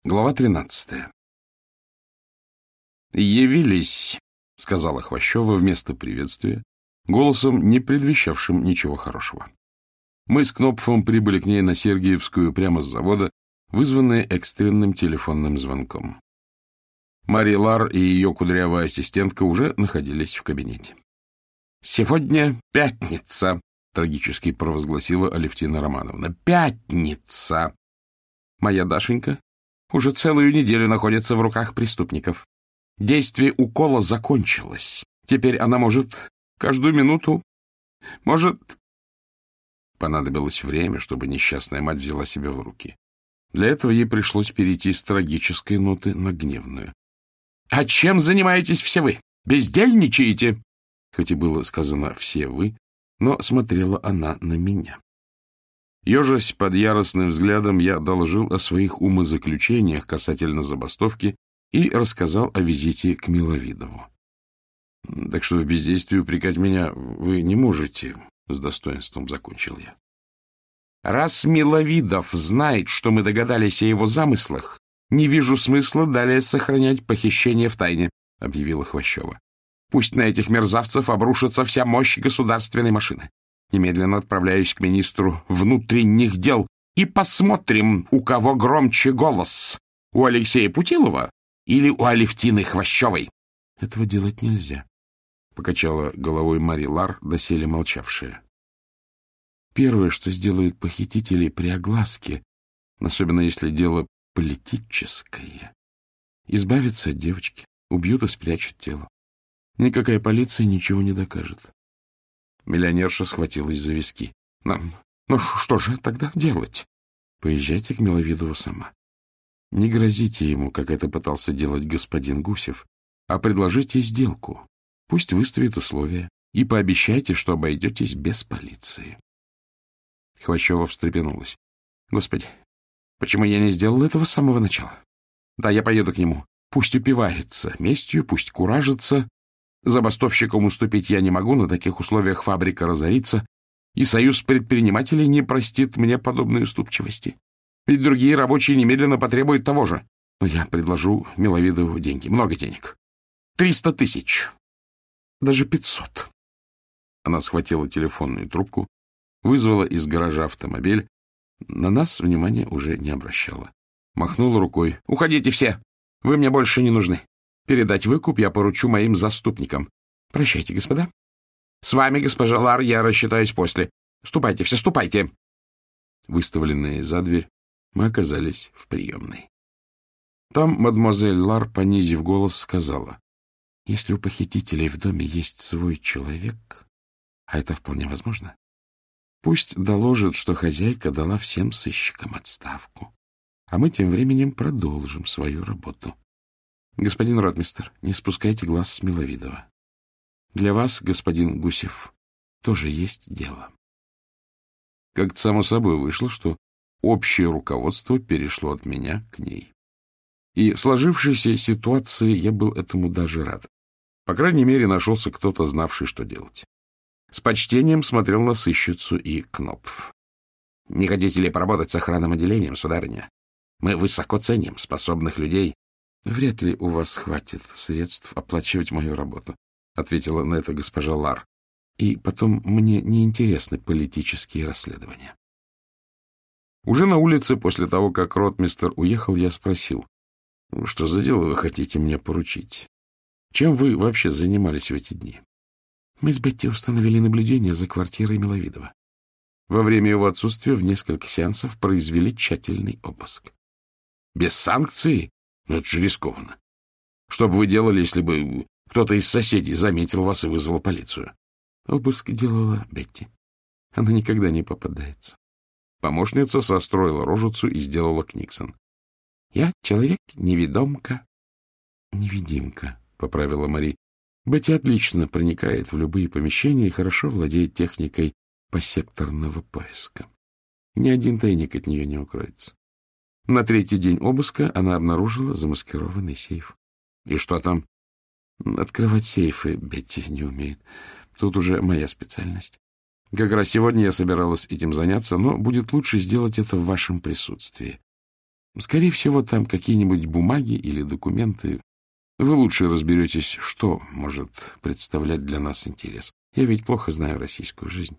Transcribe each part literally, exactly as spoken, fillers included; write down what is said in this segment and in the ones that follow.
Глава тринадцатая. «Явились», — сказала Хвощева вместо приветствия, голосом, не предвещавшим ничего хорошего. Мы с Кнопфом прибыли к ней на Сергиевскую прямо с завода, вызванные экстренным телефонным звонком. Мария Лар и ее кудрявая ассистентка уже находились в кабинете. «Сегодня пятница», — трагически провозгласила Алевтина Романовна. «Пятница! Моя Дашенька уже целую неделю находится в руках преступников. Действие укола закончилось. Теперь она может каждую минуту... Может...» Понадобилось время, чтобы несчастная мать взяла себя в руки. Для этого ей пришлось перейти с трагической ноты на гневную. «А чем занимаетесь все вы? Бездельничаете?» Хоть и было сказано «все вы», но смотрела она на меня. Ежась под яростным взглядом, я доложил о своих умозаключениях касательно забастовки и рассказал о визите к Миловидову. — Так что в бездействии упрекать меня вы не можете, — с достоинством закончил я. — Раз Миловидов знает, что мы догадались о его замыслах, не вижу смысла далее сохранять похищение в тайне, — объявила Хвощева. — Пусть на этих мерзавцев обрушится вся мощь государственной машины. Немедленно отправляюсь к министру внутренних дел и посмотрим, у кого громче голос, у Алексея Путилова или у Алевтины Хвощевой. — Этого делать нельзя, — покачала головой Мария Лар, доселе молчавшая. Первое, что сделают похитители при огласке, особенно если дело политическое, избавиться от девочки, убьют и спрячут тело. Никакая полиция ничего не докажет. Миллионерша схватилась за виски. — Нам, ну что же тогда делать? Поезжайте к Миловидову сама. Не грозите ему, как это пытался делать господин Гусев, а предложите сделку. Пусть выставит условия и пообещайте, что обойдетесь без полиции. Хвощева встрепенулась. — Господи, почему я не сделал этого с самого начала? Да, я поеду к нему. Пусть упивается местью, пусть куражится. Забастовщикам уступить я не могу, на таких условиях фабрика разорится, и союз предпринимателей не простит мне подобной уступчивости. Ведь другие рабочие немедленно потребуют того же. Но я предложу Миловидову деньги, много денег. Триста тысяч. Даже пятьсот. Она схватила телефонную трубку, вызвала из гаража автомобиль. На нас внимания уже не обращала. Махнула рукой. — Уходите все! Вы мне больше не нужны. Передать выкуп я поручу моим заступникам. Прощайте, господа. С вами, госпожа Лар, я рассчитаюсь после. Ступайте, все ступайте. Выставленные за дверь, мы оказались в приемной. Там мадемуазель Лар, понизив голос, сказала: — Если у похитителей в доме есть свой человек, а это вполне возможно, пусть доложит, что хозяйка дала всем сыщикам отставку, а мы тем временем продолжим свою работу. Господин ротмистр, не спускайте глаз с Миловидова. Для вас, господин Гусев, тоже есть дело. Как-то само собой вышло, что общее руководство перешло от меня к ней. И в сложившейся ситуации я был этому даже рад. По крайней мере, нашелся кто-то, знавший, что делать. С почтением смотрел на сыщицу и Кнопф. — Не хотите ли поработать с охранным отделением, сударыня? Мы высоко ценим способных людей. — Вряд ли у вас хватит средств оплачивать мою работу, — ответила на это госпожа Лар. — И потом мне неинтересны политические расследования. Уже на улице, после того, как ротмистр уехал, я спросил: — Что за дело вы хотите мне поручить? Чем вы вообще занимались в эти дни? Мы с Бетти установили наблюдение за квартирой Миловидова. Во время его отсутствия в несколько сеансов произвели тщательный обыск. — Без санкции? Ну, это же рискованно. Что бы вы делали, если бы кто-то из соседей заметил вас и вызвал полицию? Обыск делала Бетти. Она никогда не попадается. Помощница состроила рожицу и сделала книксон. — Я человек-невидомка. — Невидимка, — поправила Мари. Бетти отлично проникает в любые помещения и хорошо владеет техникой посекторного поиска. Ни один тайник от нее не укроется. На третий день обыска она обнаружила замаскированный сейф. И что там? Открывать сейфы Бетти не умеет. Тут уже моя специальность. Как раз сегодня я собиралась этим заняться, но будет лучше сделать это в вашем присутствии. Скорее всего, там какие-нибудь бумаги или документы. Вы лучше разберетесь, что может представлять для нас интерес. Я ведь плохо знаю российскую жизнь.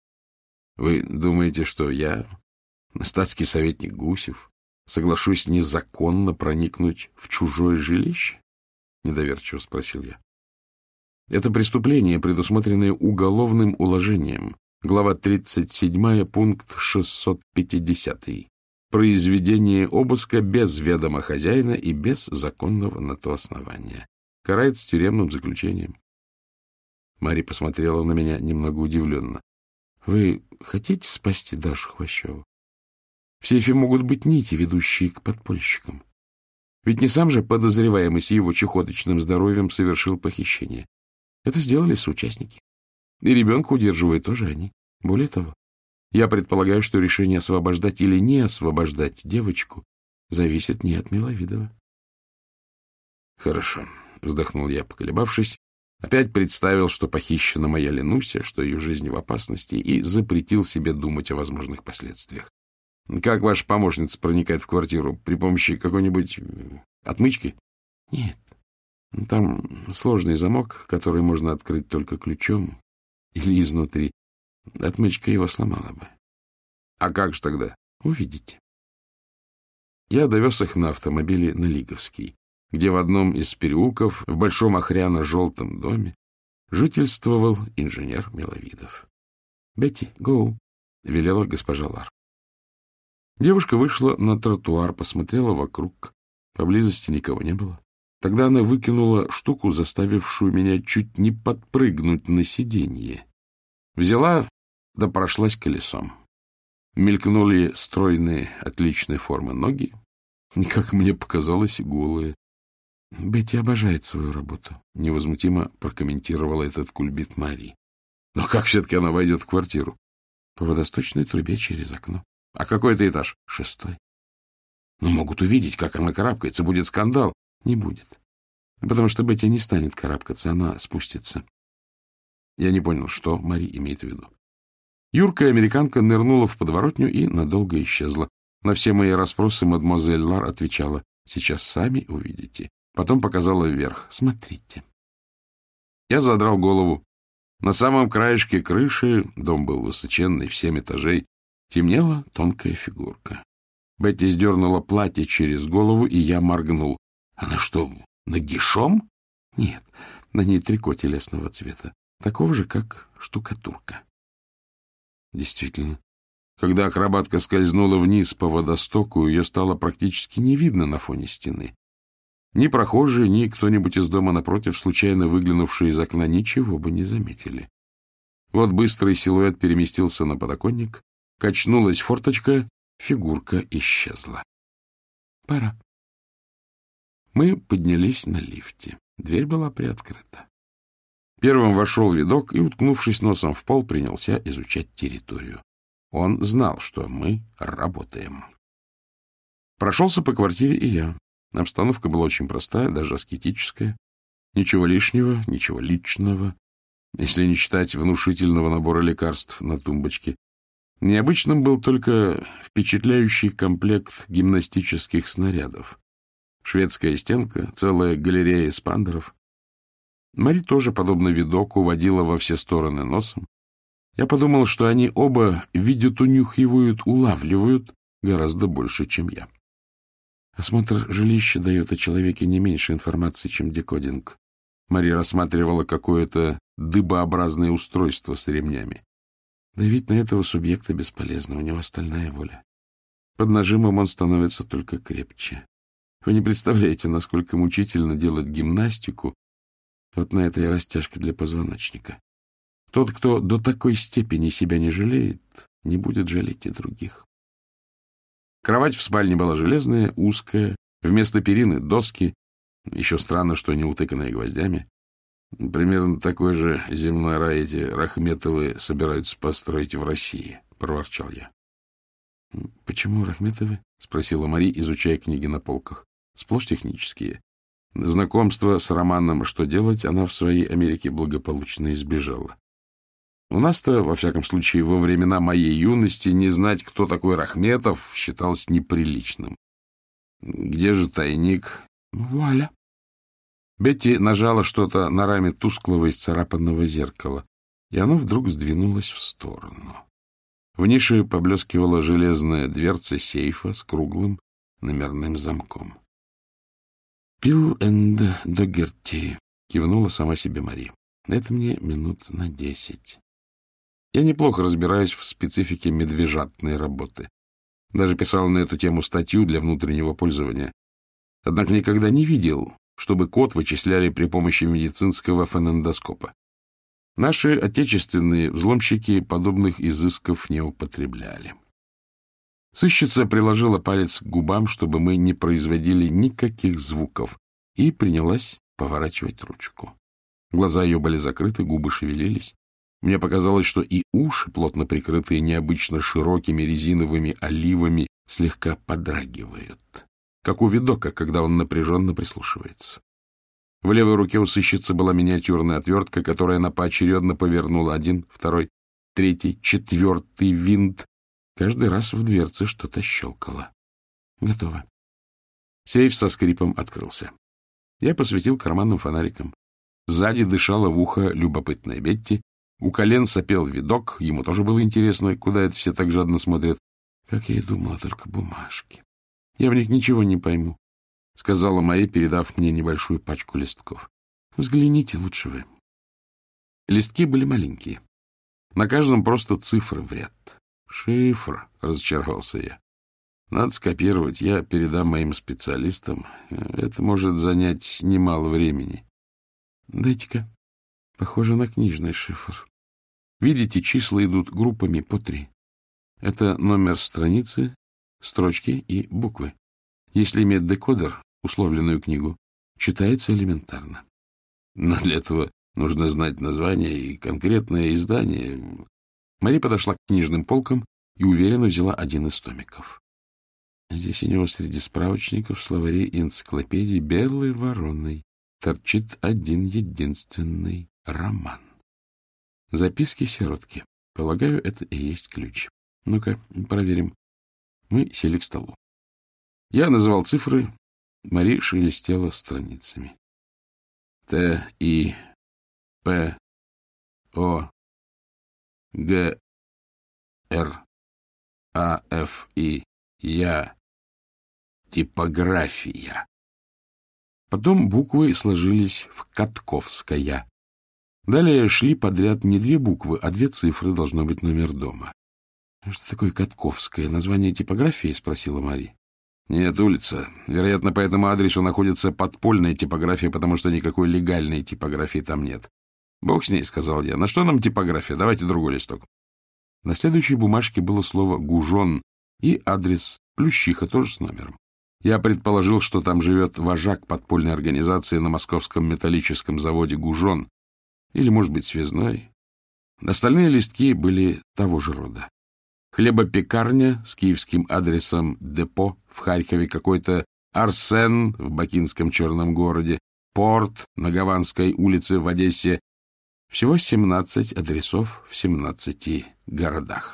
Вы думаете, что я, статский советник Гусев, соглашусь незаконно проникнуть в чужое жилище? Недоверчиво спросил я. Это преступление, предусмотренное уголовным уложением. Глава тридцать седьмая, пункт шестьсот пятидесятый. Произведение обыска без ведома хозяина и без законного на то основания. Карается тюремным заключением. Марья посмотрела на меня немного удивленно. — Вы хотите спасти Дашу Хвощеву? В сейфе могут быть нити, ведущие к подпольщикам. Ведь не сам же подозреваемый с его чехоточным здоровьем совершил похищение. Это сделали соучастники. И ребенка удерживают тоже они. Более того, я предполагаю, что решение освобождать или не освобождать девочку зависит не от Миловидова. — Хорошо, — вздохнул я, поколебавшись, опять представил, что похищена моя Ленуся, что ее жизнь в опасности, и запретил себе думать о возможных последствиях. — Как ваша помощница проникает в квартиру? При помощи какой-нибудь отмычки? — Нет. Там сложный замок, который можно открыть только ключом или изнутри. Отмычка его сломала бы. — А как же тогда? — Увидите. Я довез их на автомобиле на Лиговский, где в одном из переулков в большом охряно-желтом доме жительствовал инженер Миловидов. — Бетти, гоу! — велела госпожа Лар. Девушка вышла на тротуар, посмотрела вокруг. Поблизости никого не было. Тогда она выкинула штуку, заставившую меня чуть не подпрыгнуть на сиденье. Взяла, да прошлась колесом. Мелькнули стройные, отличной формы ноги, как мне показалось, голые. — Бетти обожает свою работу, — невозмутимо прокомментировала этот кульбит Марии. — Но как все-таки она войдет в квартиру? — По водосточной трубе через окно. — А какой это этаж? — Шестой. — Ну, могут увидеть, как она карабкается. Будет скандал. — Не будет. Потому что Бетти не станет карабкаться, она спустится. Я не понял, что Мари имеет в виду. Юркая американка нырнула в подворотню и надолго исчезла. На все мои расспросы мадемуазель Лар отвечала: сейчас сами увидите. Потом показала вверх: смотрите. Я задрал голову. На самом краешке крыши, дом был высоченный, в семь этажей, темнела тонкая фигурка. Бетти сдернула платье через голову, и я моргнул. Она что, нагишом? Нет, на ней трико телесного цвета, такого же, как штукатурка. Действительно, когда акробатка скользнула вниз по водостоку, ее стало практически не видно на фоне стены. Ни прохожие, ни кто-нибудь из дома напротив, случайно выглянувшие из окна, ничего бы не заметили. Вот быстрый силуэт переместился на подоконник, качнулась форточка, фигурка исчезла. Пора. Мы поднялись на лифте. Дверь была приоткрыта. Первым вошел видок и, уткнувшись носом в пол, принялся изучать территорию. Он знал, что мы работаем. Прошелся по квартире и я. Обстановка была очень простая, даже аскетическая. Ничего лишнего, ничего личного, если не считать внушительного набора лекарств на тумбочке. Необычным был только впечатляющий комплект гимнастических снарядов. Шведская стенка, целая галерея эспандеров. Мари тоже, подобно видоку, водила во все стороны носом. Я подумал, что они оба видят, унюхивают, улавливают гораздо больше, чем я. Осмотр жилища дает о человеке не меньше информации, чем декодинг. Мари рассматривала какое-то дыбообразное устройство с ремнями. Давить на этого субъекта бесполезно, у него стальная воля. Под нажимом он становится только крепче. Вы не представляете, насколько мучительно делать гимнастику вот на этой растяжке для позвоночника. Тот, кто до такой степени себя не жалеет, не будет жалеть и других. Кровать в спальне была железная, узкая, вместо перины — доски. Еще странно, что не утыканные гвоздями. Примерно такой же земной рай эти Рахметовы собираются построить в России, — проворчал я. — Почему Рахметовы? — спросила Мари, изучая книги на полках. — Сплошь технические. Знакомство с романом «Что делать» она в своей Америке благополучно избежала. У нас-то, во всяком случае, во времена моей юности не знать, кто такой Рахметов, считалось неприличным. Где же тайник? Вуаля! Бетти нажала что-то на раме тусклого исцарапанного зеркала, и оно вдруг сдвинулось в сторону. В нише поблескивала железная дверца сейфа с круглым номерным замком. — Пил энд Догерти, — кивнула сама себе Мари. — Это мне минут на десять. Я неплохо разбираюсь в специфике медвежатной работы. Даже писал на эту тему статью для внутреннего пользования. Однако никогда не видел, чтобы код вычисляли при помощи медицинского фонендоскопа. Наши отечественные взломщики подобных изысков не употребляли. Сыщица приложила палец к губам, чтобы мы не производили никаких звуков, и принялась поворачивать ручку. Глаза ее были закрыты, губы шевелились. Мне показалось, что и уши, плотно прикрытые необычно широкими резиновыми оливами, слегка подрагивают, как у видока, когда он напряженно прислушивается. В левой руке у сыщицы была миниатюрная отвертка, которой она поочередно повернула один, второй, третий, четвертый винт. Каждый раз в дверце что-то щелкало. Готово. Сейф со скрипом открылся. Я посветил карманным фонариком. Сзади дышала в ухо любопытная Бетти. У колен сопел видок. Ему тоже было интересно, куда это все так жадно смотрят. Как я и думала, только бумажки. Я в них ничего не пойму, — сказала Мари, передав мне небольшую пачку листков. Взгляните лучше вы. Листки были маленькие. На каждом просто цифры в ряд. Шифр, — разочаровался я. Надо скопировать, я передам моим специалистам. Это может занять немало времени. Дайте-ка. Похоже на книжный шифр. Видите, числа идут группами по три. Это номер страницы, строчки и буквы. Если иметь декодер, условленную книгу, читается элементарно. Но для этого нужно знать название и конкретное издание. Мари подошла к книжным полкам и уверенно взяла один из томиков. Здесь у него среди справочников, словарей и энциклопедий белой вороной торчит один единственный роман. Записки сиротки. Полагаю, это и есть ключ. Ну-ка, проверим. Мы сели к столу. Я называл цифры, Мари шелестела страницами. Т, И, П, О, Г, Р, А, Ф, И, Я. Типография. Потом буквы сложились в Катковская. Далее шли подряд не две буквы, а две цифры, должно быть номер дома. — Что такое Катковская? Название типографии? — спросила Мари. — Нет, улица. Вероятно, по этому адресу находится подпольная типография, потому что никакой легальной типографии там нет. — Бог с ней, — сказал я. — На что нам типография? Давайте другой листок. На следующей бумажке было слово «Гужон» и адрес Плющиха, тоже с номером. Я предположил, что там живет вожак подпольной организации на московском металлическом заводе «Гужон», или, может быть, связной. Остальные листки были того же рода. Хлебопекарня с киевским адресом депо, в Харькове какой-то Арсен в бакинском Черном городе, порт на Гаванской улице в Одессе. Всего семнадцать адресов в семнадцати городах.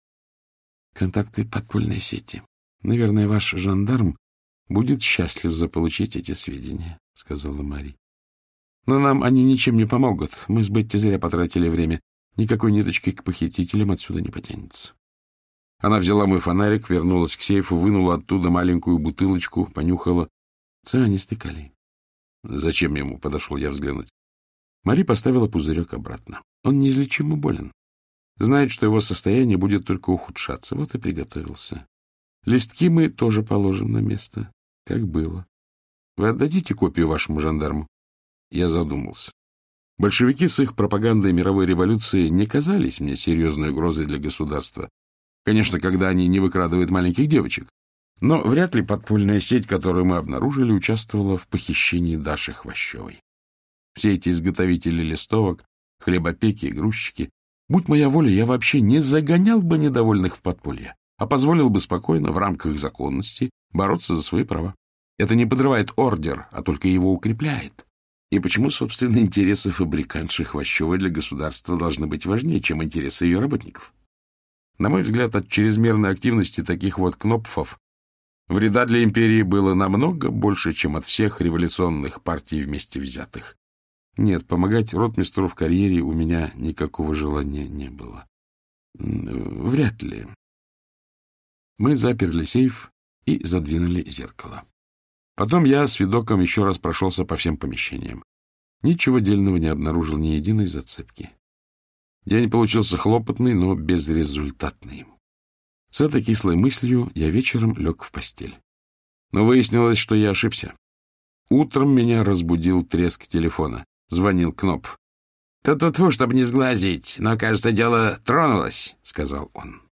Контакты подпольной сети. Наверное, ваш жандарм будет счастлив заполучить эти сведения, — сказала Мари. Но нам они ничем не помогут. Мы с Бетти зря потратили время. Никакой ниточки к похитителям отсюда не потянется. Она взяла мой фонарик, вернулась к сейфу, вынула оттуда маленькую бутылочку, понюхала. Цианистый калий. Зачем ему? Подошел я взглянуть. Мари поставила пузырек обратно. Он неизлечимо болен. Знает, что его состояние будет только ухудшаться. Вот и приготовился. Листки мы тоже положим на место, как было. Вы отдадите копию вашему жандарму? Я задумался. Большевики с их пропагандой мировой революции не казались мне серьезной угрозой для государства. Конечно, когда они не выкрадывают маленьких девочек. Но вряд ли подпольная сеть, которую мы обнаружили, участвовала в похищении Даши Хвощевой. Все эти изготовители листовок, хлебопеки и грузчики, будь моя воля, я вообще не загонял бы недовольных в подполье, а позволил бы спокойно, в рамках законности, бороться за свои права. Это не подрывает ордер, а только его укрепляет. И почему, собственно, интересы фабрикантши Хвощевой для государства должны быть важнее, чем интересы ее работников? На мой взгляд, от чрезмерной активности таких вот кнопфов Вреда для империи было намного больше, чем от всех революционных партий вместе взятых. Нет, помогать ротмистру в карьере у меня никакого желания не было. Вряд ли. Мы заперли сейф и задвинули зеркало. Потом я с видоком еще раз прошелся по всем помещениям. Ничего дельного не обнаружил, ни единой зацепки. День получился хлопотный, но безрезультатный. С этой кислой мыслью я вечером лег в постель. Но выяснилось, что я ошибся. Утром меня разбудил треск телефона. Звонил Кнопф. — Ту-ту-ту, чтобы не сглазить, но, кажется, дело тронулось, — сказал он.